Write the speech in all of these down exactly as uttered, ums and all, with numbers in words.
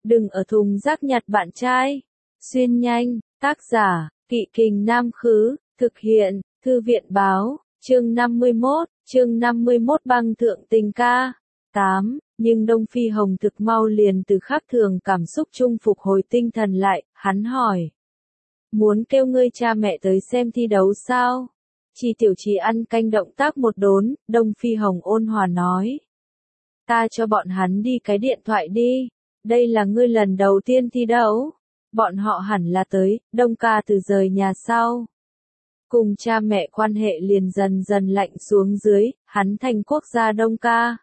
Đừng ở thùng rác nhặt bạn trai. Xuyên nhanh, tác giả, Kỵ Kình Nam Khứ, thực hiện, Thư viện Báo, chương năm mươi mốt, chương năm mươi mốt băng thượng tình ca. tám. Nhưng Đông Phi Hồng thực mau liền từ khác thường cảm xúc chung phục hồi tinh thần lại, hắn hỏi. Muốn kêu ngươi cha mẹ tới xem thi đấu sao? Chi Tiểu Trì ăn canh động tác một đốn, Đông Phi Hồng ôn hòa nói. Ta cho bọn hắn đi cái điện thoại đi, đây là ngươi lần đầu tiên thi đấu. Bọn họ hẳn là tới, Đông ca từ rời nhà sau. Cùng cha mẹ quan hệ liền dần dần lạnh xuống dưới, hắn thành quốc gia Đông ca.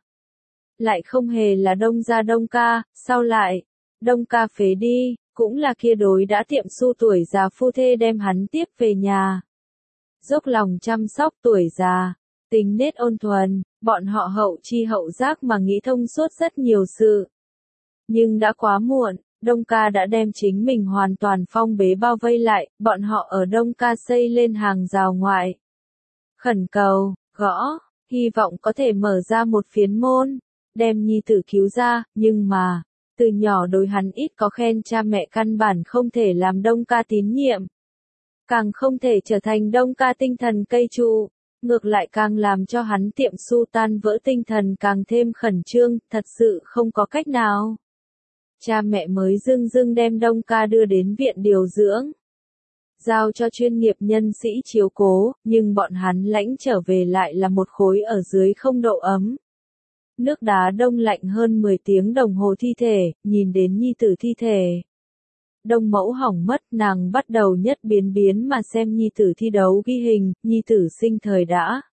Lại không hề là Đông gia Đông ca, sao lại? Đông ca phế đi, cũng là kia đối đã tiệm su tuổi già phu thê đem hắn tiếp về nhà. Dốc lòng chăm sóc tuổi già, tính nết ôn thuần, bọn họ hậu chi hậu giác mà nghĩ thông suốt rất nhiều sự. Nhưng đã quá muộn, Đông ca đã đem chính mình hoàn toàn phong bế bao vây lại, bọn họ ở Đông ca xây lên hàng rào ngoại. Khẩn cầu, gõ, hy vọng có thể mở ra một phiến môn, đem nhi tử cứu ra, nhưng mà, từ nhỏ đối hắn ít có khen cha mẹ căn bản không thể làm Đông ca tín nhiệm. Càng không thể trở thành Đông ca tinh thần cây trụ, ngược lại càng làm cho hắn tiệm su tan vỡ tinh thần càng thêm khẩn trương, thật sự không có cách nào. Cha mẹ mới dưng dưng đem Đông ca đưa đến viện điều dưỡng. Giao cho chuyên nghiệp nhân sĩ chiếu cố, nhưng bọn hắn lãnh trở về lại là một khối ở dưới không độ ấm. Nước đá đông lạnh hơn mười tiếng đồng hồ thi thể, nhìn đến nhi tử thi thể. Đông mẫu hỏng mất, nàng bắt đầu nhất biến biến mà xem nhi tử thi đấu ghi hình, nhi tử sinh thời đã.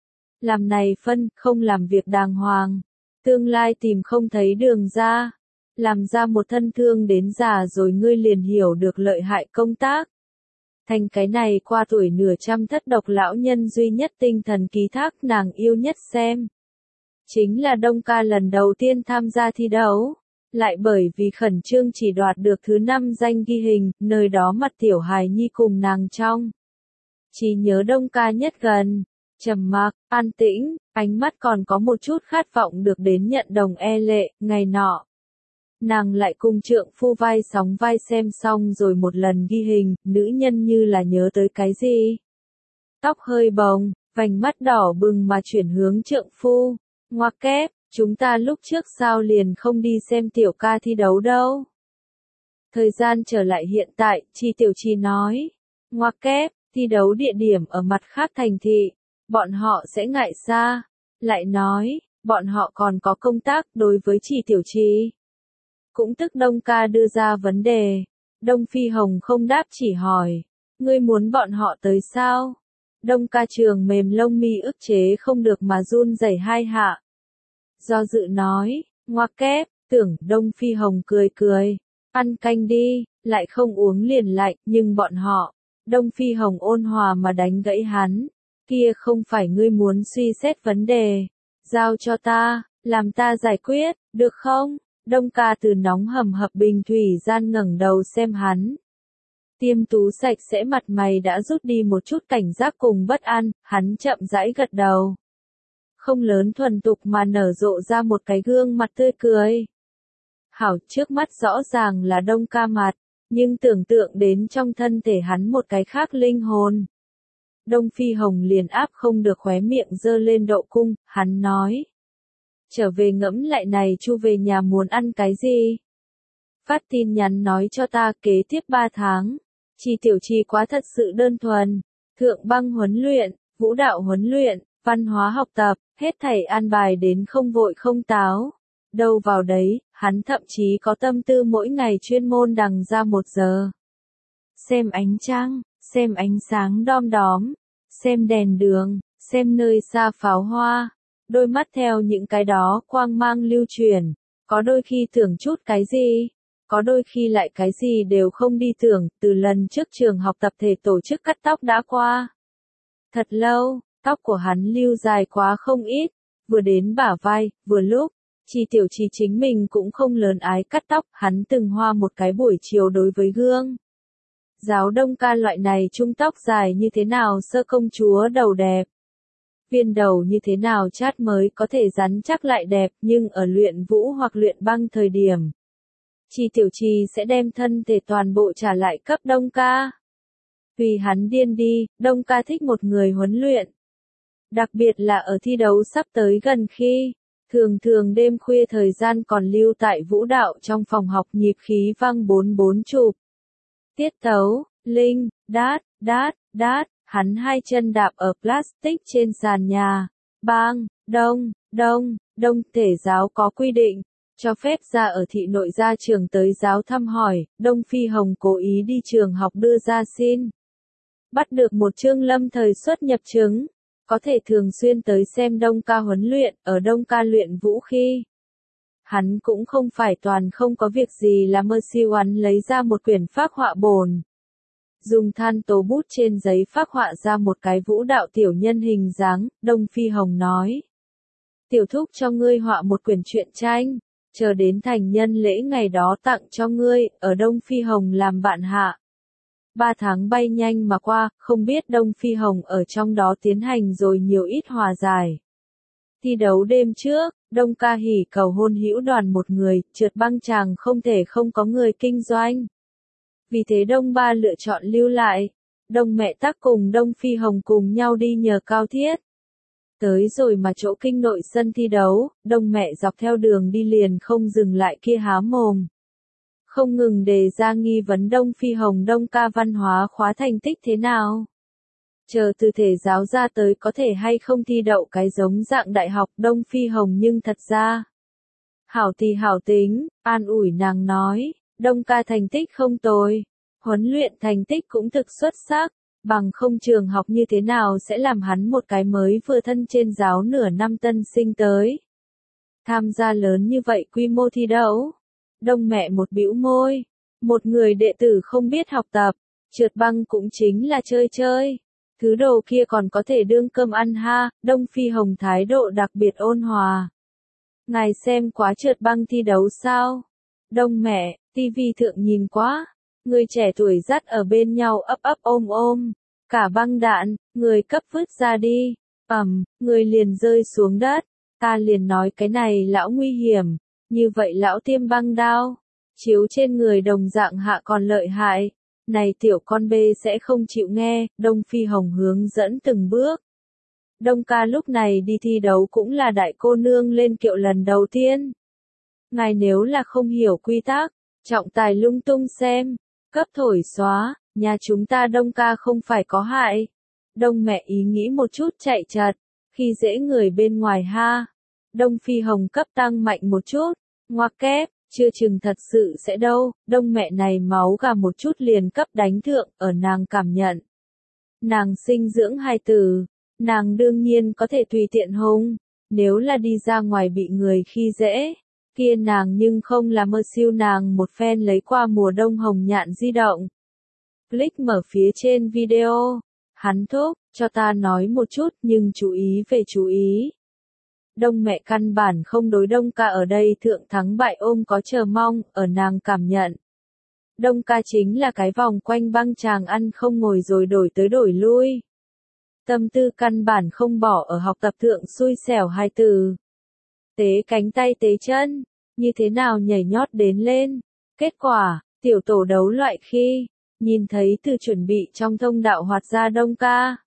Làm này phân, không làm việc đàng hoàng. Tương lai tìm không thấy đường ra. Làm ra một thân thương đến già rồi ngươi liền hiểu được lợi hại công tác. Thành cái này qua tuổi nửa trăm thất độc lão nhân duy nhất tinh thần ký thác nàng yêu nhất xem. Chính là Đông ca lần đầu tiên tham gia thi đấu. Lại bởi vì khẩn trương chỉ đoạt được thứ năm danh ghi hình, nơi đó mặt tiểu hài nhi cùng nàng trong. Chỉ nhớ Đông ca nhất gần, trầm mặc, an tĩnh, ánh mắt còn có một chút khát vọng được đến nhận đồng e lệ, ngày nọ. Nàng lại cùng trượng phu vai sóng vai xem xong rồi một lần ghi hình, nữ nhân như là nhớ tới cái gì. Tóc hơi bồng, vành mắt đỏ bừng mà chuyển hướng trượng phu, ngoặc kép. Chúng ta lúc trước sao liền không đi xem tiểu ca thi đấu đâu. Thời gian trở lại hiện tại, Chi Tiểu Trì nói. Ngoặc kép, thi đấu địa điểm ở mặt khác thành thị. Bọn họ sẽ ngại xa. Lại nói, bọn họ còn có công tác đối với Chi Tiểu Trì. Cũng tức Đông ca đưa ra vấn đề. Đông Phi Hồng không đáp chỉ hỏi. Ngươi muốn bọn họ tới sao? Đông ca trường mềm lông mi ức chế không được mà run rẩy hai hạ. Do dự nói, ngoặc kép, tưởng Đông Phi Hồng cười cười, ăn canh đi, lại không uống liền lạnh, nhưng bọn họ, Đông Phi Hồng ôn hòa mà đánh gãy hắn, kia không phải ngươi muốn suy xét vấn đề, giao cho ta, làm ta giải quyết, được không? Đông ca từ nóng hầm hập bình thủy gian ngẩng đầu xem hắn. Tiêm tú sạch sẽ mặt mày đã rút đi một chút cảnh giác cùng bất an, hắn chậm rãi gật đầu. Không lớn thuần tục mà nở rộ ra một cái gương mặt tươi cười. Hảo, trước mắt rõ ràng là Đông ca mặt, nhưng tưởng tượng đến trong thân thể hắn một cái khác linh hồn. Đông Phi Hồng liền áp không được khóe miệng dơ lên độ cung, hắn nói. Trở về ngẫm lại này chu về nhà muốn ăn cái gì? Phát tin nhắn nói cho ta kế tiếp ba tháng. Chi Tiểu Trì quá thật sự đơn thuần. Thượng băng huấn luyện, vũ đạo huấn luyện, văn hóa học tập, hết thảy an bài đến không vội không táo. Đâu vào đấy, hắn thậm chí có tâm tư mỗi ngày chuyên môn đằng ra một giờ. Xem ánh trăng, xem ánh sáng đom đóm, xem đèn đường, xem nơi xa pháo hoa. Đôi mắt theo những cái đó quang mang lưu truyền, có đôi khi tưởng chút cái gì, có đôi khi lại cái gì đều không đi tưởng, từ lần trước trường học tập thể tổ chức cắt tóc đã qua. Thật lâu. Tóc của hắn lưu dài quá không ít, vừa đến bả vai, vừa lúc, Chi Tiểu Trì chính mình cũng không lớn ái cắt tóc, hắn từng hoa một cái buổi chiều đối với gương. Giáo Đông ca loại này trung tóc dài như thế nào sơ công chúa đầu đẹp. Viên đầu như thế nào chát mới có thể rắn chắc lại đẹp, nhưng ở luyện vũ hoặc luyện băng thời điểm. Chi Tiểu Trì sẽ đem thân thể toàn bộ trả lại cấp Đông Ca. Vì hắn điên đi, Đông Ca thích một người huấn luyện. Đặc biệt là ở thi đấu sắp tới gần khi, thường thường đêm khuya thời gian còn lưu tại vũ đạo trong phòng học nhịp khí vang bốn bốn chụp. Tiết tấu, linh, đát, đát, đát, hắn hai chân đạp ở plastic trên sàn nhà. Bang, đông, đông, đông thể giáo có quy định, cho phép ra ở thị nội ra trường tới giáo thăm hỏi, Đông Phi Hồng cố ý đi trường học đưa ra xin. Bắt được một chương lâm thời xuất nhập chứng, có thể thường xuyên tới xem Đông Ca huấn luyện, ở Đông Ca luyện vũ khi. Hắn cũng không phải toàn không có việc gì là mơ siêu hắn lấy ra một quyển phác họa bồn. Dùng than tố bút trên giấy phác họa ra một cái vũ đạo tiểu nhân hình dáng, Đông Phi Hồng nói. Tiểu thúc cho ngươi họa một quyển truyện tranh, chờ đến thành nhân lễ ngày đó tặng cho ngươi, ở Đông Phi Hồng làm bạn hạ. Ba tháng bay nhanh mà qua, không biết Đông Phi Hồng ở trong đó tiến hành rồi nhiều ít hòa giải. Thi đấu đêm trước, Đông Ca hỉ cầu hôn hữu đoàn một người, trượt băng chàng không thể không có người kinh doanh. Vì thế Đông Ba lựa chọn lưu lại. Đông Mẹ Tắc cùng Đông Phi Hồng cùng nhau đi nhờ cao thiết. Tới rồi mà chỗ kinh nội sân thi đấu, Đông Mẹ dọc theo đường đi liền không dừng lại kia há mồm. Không ngừng đề ra nghi vấn Đông Phi Hồng Đông Ca văn hóa khóa thành tích thế nào. Chờ từ thể giáo ra tới có thể hay không thi đậu cái giống dạng đại học Đông Phi Hồng nhưng thật ra. Hảo thì hảo tính, an ủi nàng nói, Đông Ca thành tích không tồi, huấn luyện thành tích cũng thực xuất sắc, bằng không trường học như thế nào sẽ làm hắn một cái mới vừa thân trên giáo nửa năm tân sinh tới. Tham gia lớn như vậy quy mô thi đấu. Đông Mẹ một bĩu môi, một người đệ tử không biết học tập, trượt băng cũng chính là chơi chơi. Thứ đồ kia còn có thể đương cơm ăn ha, Đông Phi Hồng thái độ đặc biệt ôn hòa. Ngài xem quá trượt băng thi đấu sao? Đông Mẹ, tivi thượng nhìn quá. Người trẻ tuổi dắt ở bên nhau ấp ấp ôm ôm. Cả băng đạn, người cấp vứt ra đi. Ầm, người liền rơi xuống đất. Ta liền nói cái này lão nguy hiểm. Như vậy lão tiêm băng đao. Chiếu trên người đồng dạng hạ còn lợi hại. Này tiểu con bê sẽ không chịu nghe, Đông Phi Hồng hướng dẫn từng bước. Đông Ca lúc này đi thi đấu cũng là đại cô nương lên kiệu lần đầu tiên. Ngài nếu là không hiểu quy tắc, trọng tài lung tung xem, cấp thổi xóa, nhà chúng ta Đông Ca không phải có hại. Đông Mẹ ý nghĩ một chút chạy chật, khi dễ người bên ngoài ha. Đông Phi Hồng cấp tăng mạnh một chút, ngoặc kép. Chưa chừng thật sự sẽ đâu, Đông Mẹ này máu gà một chút liền cấp đánh thượng, ở nàng cảm nhận. Nàng sinh dưỡng hai tử, nàng đương nhiên có thể tùy tiện hung, nếu là đi ra ngoài bị người khi dễ, kia nàng nhưng không là mơ siêu nàng một phen lấy qua mùa đông hồng nhạn di động. Click mở phía trên video, hắn thúc, cho ta nói một chút nhưng chú ý về chú ý. Đông Mẹ căn bản không đối Đông Ca ở đây thượng thắng bại ôm có chờ mong, ở nàng cảm nhận. Đông Ca chính là cái vòng quanh băng chàng ăn không ngồi rồi đổi tới đổi lui. Tâm tư căn bản không bỏ ở học tập thượng xui xẻo hai từ. Tế cánh tay tế chân, như thế nào nhảy nhót đến lên. Kết quả, tiểu tổ đấu loại khi, nhìn thấy từ chuẩn bị trong thông đạo hoạt ra Đông Ca.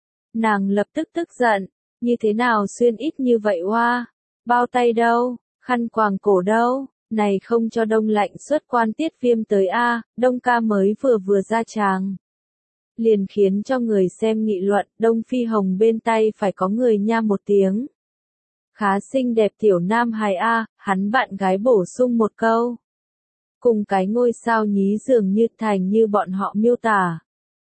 Nàng lập tức tức giận. Như thế nào xuyên ít như vậy oa, bao tay đâu, khăn quàng cổ đâu, này không cho đông lạnh xuất quan tiết viêm tới a, Đông Ca mới vừa vừa ra tràng. Liền khiến cho người xem nghị luận, Đông Phi Hồng bên tay phải có người nha một tiếng. Khá xinh đẹp tiểu nam hài a, hắn bạn gái bổ sung một câu. Cùng cái ngôi sao nhí dường như thành như bọn họ miêu tả.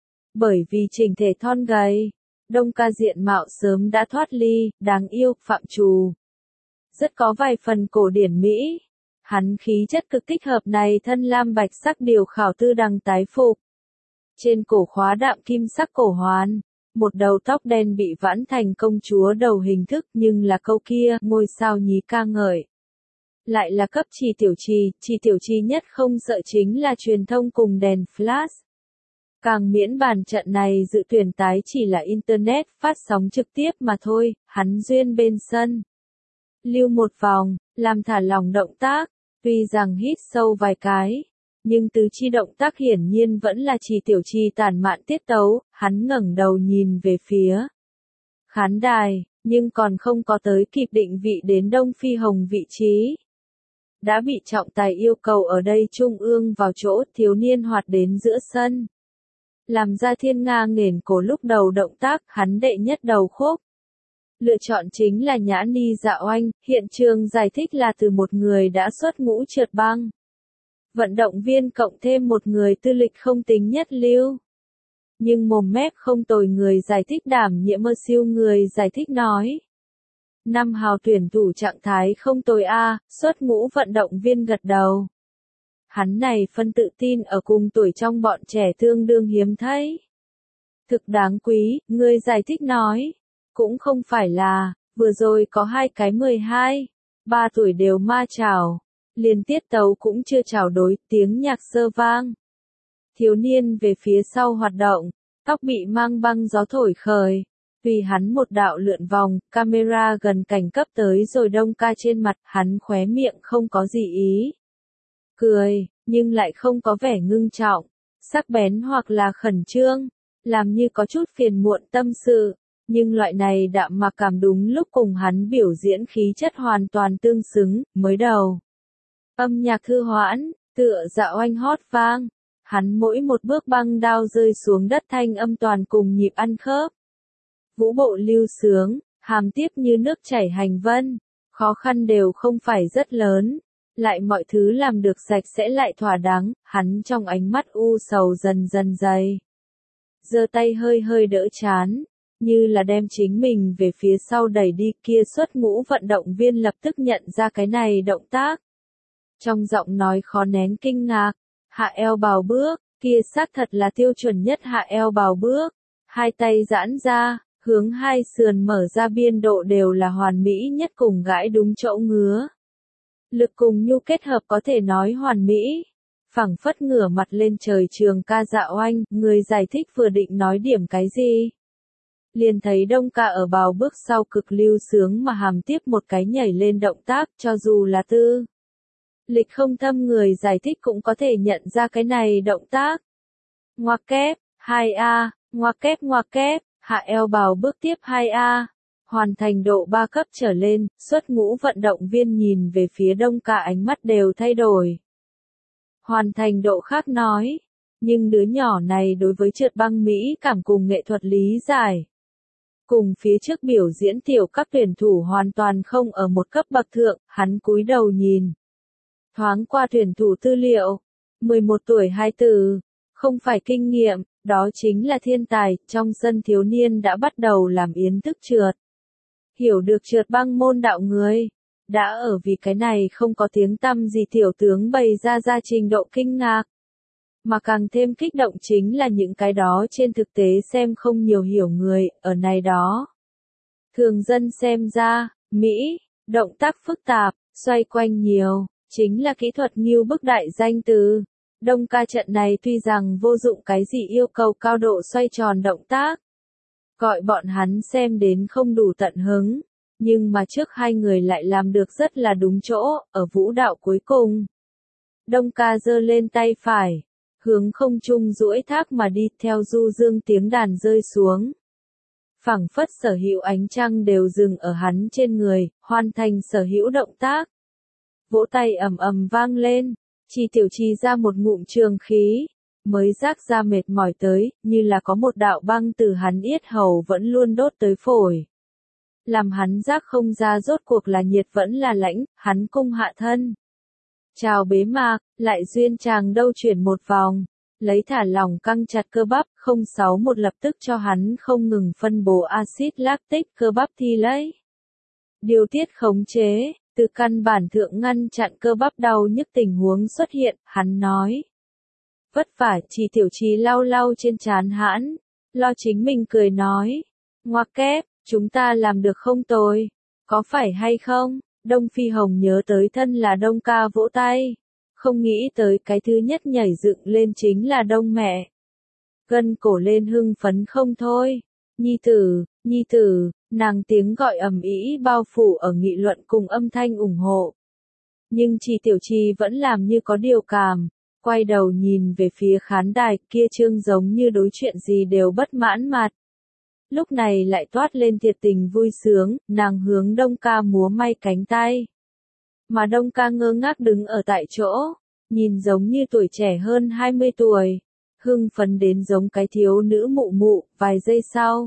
Bởi vì chỉnh thể thon gầy. Đông Ca diện mạo sớm đã thoát ly, đáng yêu, phạm trù. Rất có vài phần cổ điển Mỹ. Hắn khí chất cực thích hợp này thân lam bạch sắc điều khảo tư đằng tái phục. Trên cổ khóa đạm kim sắc cổ hoàn, một đầu tóc đen bị vãn thành công chúa đầu hình thức nhưng là câu kia, ngôi sao nhí ca ngợi. Lại là cấp Chi Tiểu Trì, Chi Tiểu Trì nhất không sợ chính là truyền thông cùng đèn flash. Càng miễn bàn trận này dự tuyển tái chỉ là Internet phát sóng trực tiếp mà thôi, hắn duyên bên sân. Lưu một vòng, làm thả lỏng động tác, Tuy rằng hít sâu vài cái, nhưng tứ chi động tác hiển nhiên vẫn là chỉ tiểu chi tản mạn tiết tấu, hắn ngẩng đầu nhìn về phía khán đài, nhưng còn không có tới kịp định vị đến Đông Phi Hồng vị trí. Đã bị trọng tài yêu cầu ở đây trung ương vào chỗ, thiếu niên hoạt đến giữa sân. Làm ra thiên nga nghển cổ lúc đầu động tác, hắn đệ nhất đầu khúc. Lựa chọn chính là Nhã Ni Dạ Oanh, hiện trường giải thích là từ một người đã xuất ngũ trượt băng. Vận động viên cộng thêm một người tư lịch không tính nhất lưu. Nhưng mồm mép không tồi người giải thích đảm nhiệm mơ siêu người giải thích nói. Năm hào tuyển thủ trạng thái không tồi a, xuất ngũ vận động viên gật đầu. Hắn này phân tự tin ở cùng tuổi trong bọn trẻ tương đương hiếm thấy. Thực đáng quý, người giải thích nói. Cũng không phải là, vừa rồi có hai cái mười hai, ba tuổi đều ma chảo. Liền tiết tấu cũng chưa chảo đối, tiếng nhạc sơ vang. Thiếu niên về phía sau hoạt động, tóc bị mang băng gió thổi khởi. Vì hắn một đạo lượn vòng, camera gần cảnh cấp tới rồi Đông Ca trên mặt, hắn khóe miệng không có gì ý. Cười, nhưng lại không có vẻ ngưng trọng, sắc bén hoặc là khẩn trương, làm như có chút phiền muộn tâm sự, nhưng loại này đạm mà cảm đúng lúc cùng hắn biểu diễn khí chất hoàn toàn tương xứng, mới đầu. Âm nhạc thư hoãn, tựa Dạ Oanh hót vang, hắn mỗi một bước băng đao rơi xuống đất thanh âm toàn cùng nhịp ăn khớp. Vũ bộ lưu sướng, hàm tiếp như nước chảy hành vân, khó khăn đều không phải rất lớn, lại mọi thứ làm được sạch sẽ lại thỏa đáng, hắn trong ánh mắt u sầu dần dần dày. Giơ tay hơi hơi đỡ chán, như là đem chính mình về phía sau đẩy đi, kia xuất ngũ vận động viên lập tức nhận ra cái này động tác. Trong giọng nói khó nén kinh ngạc, hạ eo bào bước, kia xác thật là tiêu chuẩn nhất hạ eo bào bước, hai tay giãn ra. Hướng hai sườn mở ra biên độ đều là hoàn mỹ nhất cùng gãi đúng chỗ ngứa. Lực cùng nhu kết hợp có thể nói hoàn mỹ. Phẳng phất ngửa mặt lên trời trường ca Dạ Oanh, người giải thích vừa định nói điểm cái gì. Liền thấy Đông Ca ở bào bước sau cực lưu sướng mà hàm tiếp một cái nhảy lên động tác cho dù là tư. Lịch không thâm người giải thích cũng có thể nhận ra cái này động tác. Ngoặc kép, hai A, ngoặc kép ngoặc kép. Hạ eo bào bước tiếp hai A, hoàn thành độ ba cấp trở lên, xuất ngũ vận động viên nhìn về phía Đông Ca ánh mắt đều thay đổi. Hoàn thành độ khác nói, nhưng đứa nhỏ này đối với trượt băng Mỹ cảm cùng nghệ thuật lý giải. Cùng phía trước biểu diễn tiểu cấp tuyển thủ hoàn toàn không ở một cấp bậc thượng, hắn cúi đầu nhìn. Thoáng qua tuyển thủ tư liệu, mười một tuổi hai từ, không phải kinh nghiệm. Đó chính là thiên tài, trong sân thiếu niên đã bắt đầu làm yến thức trượt. Hiểu được trượt băng môn đạo người, đã ở vì cái này không có tiếng tăm gì tiểu tướng bày ra ra trình độ kinh ngạc. Mà càng thêm kích động chính là những cái đó trên thực tế xem không nhiều hiểu người, ở này đó. Thường dân xem ra, Mỹ, động tác phức tạp, xoay quanh nhiều, chính là kỹ thuật nghiêu bức đại danh từ. Đông Ca trận này tuy rằng vô dụng cái gì yêu cầu cao độ xoay tròn động tác. Gọi bọn hắn xem đến không đủ tận hứng. Nhưng mà trước hai người lại làm được rất là đúng chỗ, ở vũ đạo cuối cùng. Đông Ca giơ lên tay phải, hướng không trung duỗi thác mà đi theo du dương tiếng đàn rơi xuống. Phẳng phất sở hữu ánh trăng đều dừng ở hắn trên người, hoàn thành sở hữu động tác. Vỗ tay ầm ầm vang lên. Chi tiểu chi ra một ngụm trường khí, mới rác ra mệt mỏi tới, như là có một đạo băng từ hắn yết hầu vẫn luôn đốt tới phổi. Làm hắn rác không ra rốt cuộc là nhiệt vẫn là lãnh, hắn cung hạ thân. Chào bế mạc, lại duyên chàng đâu chuyển một vòng, lấy thả lỏng căng chặt cơ bắp, không sáu một lập tức cho hắn không ngừng phân bổ axit lactic cơ bắp thi lấy. Điều tiết khống chế. Từ căn bản thượng ngăn chặn cơ bắp đau nhức tình huống xuất hiện, hắn nói. Vất vả, Chi tiểu chi lau lau trên trán hãn, lo chính mình cười nói. Ngoặc kép, chúng ta làm được không tồi, có phải hay không? Đông Phi Hồng nhớ tới thân là Đông Ca vỗ tay, không nghĩ tới cái thứ nhất nhảy dựng lên chính là Đông mẹ. Gân cổ lên hưng phấn không thôi. Nhi tử, nhi tử, nàng tiếng gọi ầm ĩ bao phủ ở nghị luận cùng âm thanh ủng hộ. Nhưng Trì Tiểu Trì vẫn làm như có điều cảm, quay đầu nhìn về phía khán đài, kia trương giống như đối chuyện gì đều bất mãn mặt. Lúc này lại toát lên thiệt tình vui sướng, nàng hướng Đông Ca múa may cánh tay. Mà Đông Ca ngơ ngác đứng ở tại chỗ, nhìn giống như tuổi trẻ hơn hai mươi tuổi, hưng phấn đến giống cái thiếu nữ mụ mụ, vài giây sau.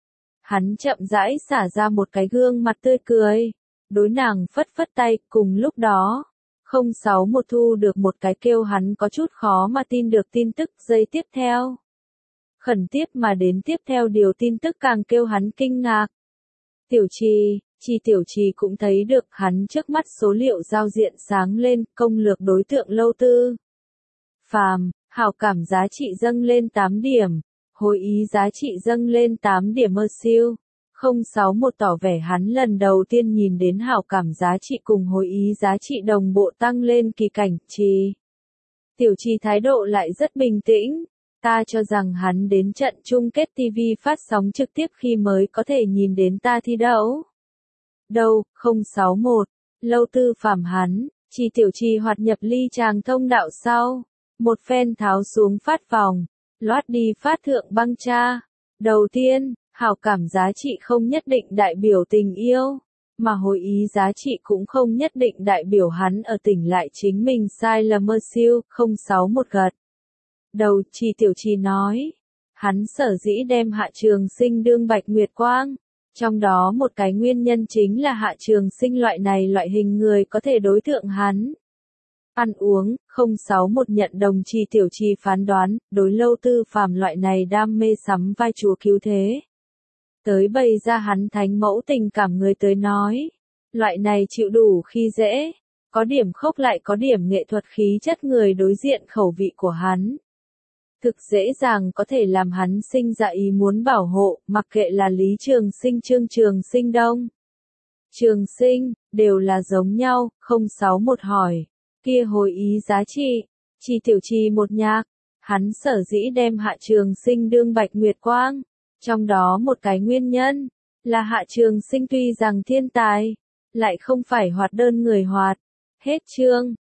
Hắn chậm rãi xả ra một cái gương mặt tươi cười, đối nàng phất phất tay, cùng lúc đó. không sáu một thu được một cái kêu hắn có chút khó mà tin được tin tức giây tiếp theo. Khẩn tiếp mà đến tiếp theo điều tin tức càng kêu hắn kinh ngạc. Tiểu Trì, Trì Tiểu Trì cũng thấy được hắn trước mắt số liệu giao diện sáng lên, công lược đối tượng Lâu Tư Phàm, hảo cảm giá trị dâng lên tám điểm, hồi ý giá trị dâng lên tám điểm mơ siêu. không sáu một tỏ vẻ hắn lần đầu tiên nhìn đến hảo cảm giá trị cùng hồi ý giá trị đồng bộ tăng lên kỳ cảnh. Trì Tiểu Trì thái độ lại rất bình tĩnh, ta cho rằng hắn đến trận chung kết ti vi phát sóng trực tiếp khi mới có thể nhìn đến ta thi đấu. Đâu, không sáu một, Lâu Tư Phàm hắn, Trì Tiểu Trì hoạt nhập ly tràng thông đạo sau, một phen tháo xuống phát vòng, loát đi phát thượng băng cha. Đầu tiên, hảo cảm giá trị không nhất định đại biểu tình yêu, mà hồi ý giá trị cũng không nhất định đại biểu hắn ở tỉnh lại chính mình sai là mơ siêu. không sáu một gật đầu, Trì Tiểu Trì nói, hắn sở dĩ đem Hạ Trường Sinh đương Bạch Nguyệt Quang, trong đó một cái nguyên nhân chính là Hạ Trường Sinh loại này loại hình người có thể đối tượng hắn. Ăn uống, không sáu một nhận đồng Trì Tiểu Trì phán đoán, đối Lâu Tư Phàm loại này đam mê sắm vai chúa cứu thế. Tới bày ra hắn thánh mẫu tình cảm người tới nói, loại này chịu đủ khi dễ, có điểm khốc lại có điểm nghệ thuật khí chất người đối diện khẩu vị của hắn. Thực dễ dàng có thể làm hắn sinh ra ý muốn bảo hộ, mặc kệ là Lý Trường Sinh Trương Trường Sinh Đông. Trường Sinh, đều là giống nhau. không sáu một hỏi, kia hồi ý giá trị, Trì Tiểu Trì một nhạc, hắn sở dĩ đem Hạ Trường Sinh đương Bạch Nguyệt Quang, trong đó một cái nguyên nhân, là Hạ Trường Sinh tuy rằng thiên tài, lại không phải hoạt đơn người hoạt. Hết chương.